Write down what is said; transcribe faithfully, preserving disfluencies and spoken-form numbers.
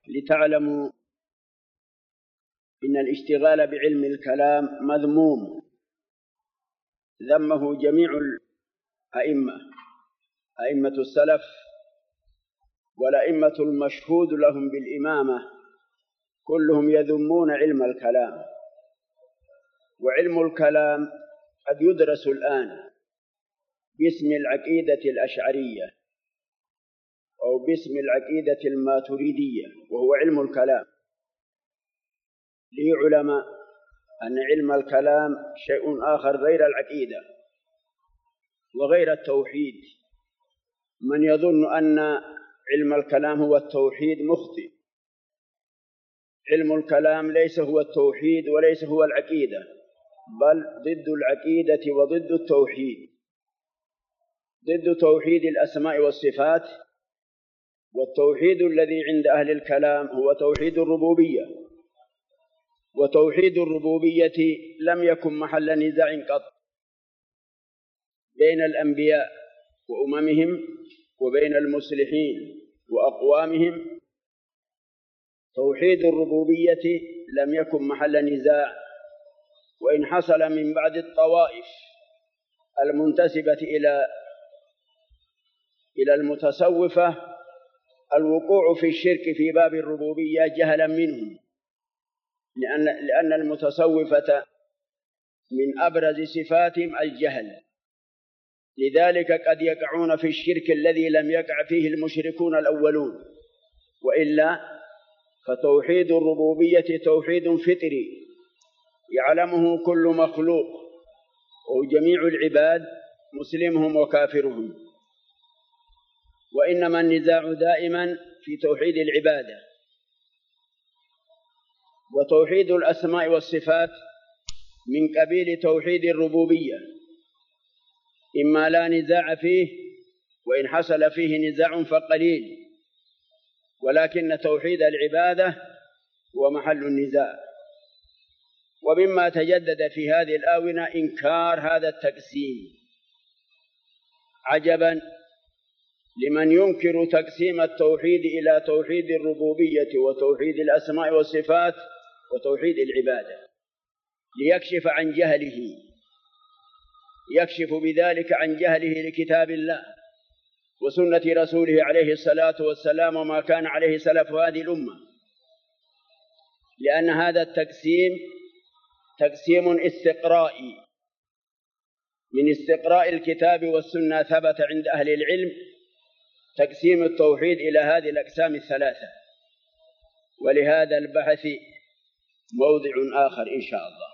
لتعلموا إن الاشتغال بعلم الكلام مذموم، ذمه جميع الأئمة، أئمة السلف والأئمة المشهود لهم بالإمامة كلهم يذمون علم الكلام. وعلم الكلام قد يدرس الآن باسم العقيدة الأشعرية أو باسم العقيدة الماتريدية، وهو علم الكلام. ليعلم أن علم الكلام شيء آخر غير العقيدة وغير التوحيد. من يظن أن علم الكلام هو التوحيد مخطئ. علم الكلام ليس هو التوحيد وليس هو العقيدة، بل ضد العقيدة وضد التوحيد، ضد توحيد الأسماء والصفات. والتوحيد الذي عند أهل الكلام هو توحيد الربوبية، وتوحيد الربوبية لم يكن محل نزاع قط بين الأنبياء وأممهم وبين المصلحين وأقوامهم. توحيد الربوبية لم يكن محل نزاع، وإن حصل من بعد الطوائف المنتسبة إلى إلى المتصوفة الوقوع في الشرك في باب الربوبية جهلا منهم، لأن لأن المتصوفة من أبرز صفاتهم الجهل، لذلك قد يقعون في الشرك الذي لم يقع فيه المشركون الأولون. وإلا فتوحيد الربوبية توحيد فطري يعلمه كل مخلوق وجميع العباد مسلمهم وكافرهم، وإنما النزاع دائما في توحيد العبادة. وتوحيد الأسماء والصفات من قبيل توحيد الربوبية، إما لا نزاع فيه، وإن حصل فيه نزاع فقليل، ولكن توحيد العبادة هو محل النزاع. ومما تجدد في هذه الآونة إنكار هذا التقسيم. عجبا لمن ينكر تقسيم التوحيد إلى توحيد الربوبية وتوحيد الأسماء والصفات وتوحيد العبادة، ليكشف عن جهله، يكشف بذلك عن جهله لكتاب الله وسنة رسوله عليه الصلاة والسلام وما كان عليه سلف هذه الأمة. لأن هذا التقسيم تقسيم استقرائي، من استقراء الكتاب والسنة ثبت عند أهل العلم تقسيم التوحيد إلى هذه الأقسام الثلاثة، ولهذا البحث موضع آخر إن شاء الله.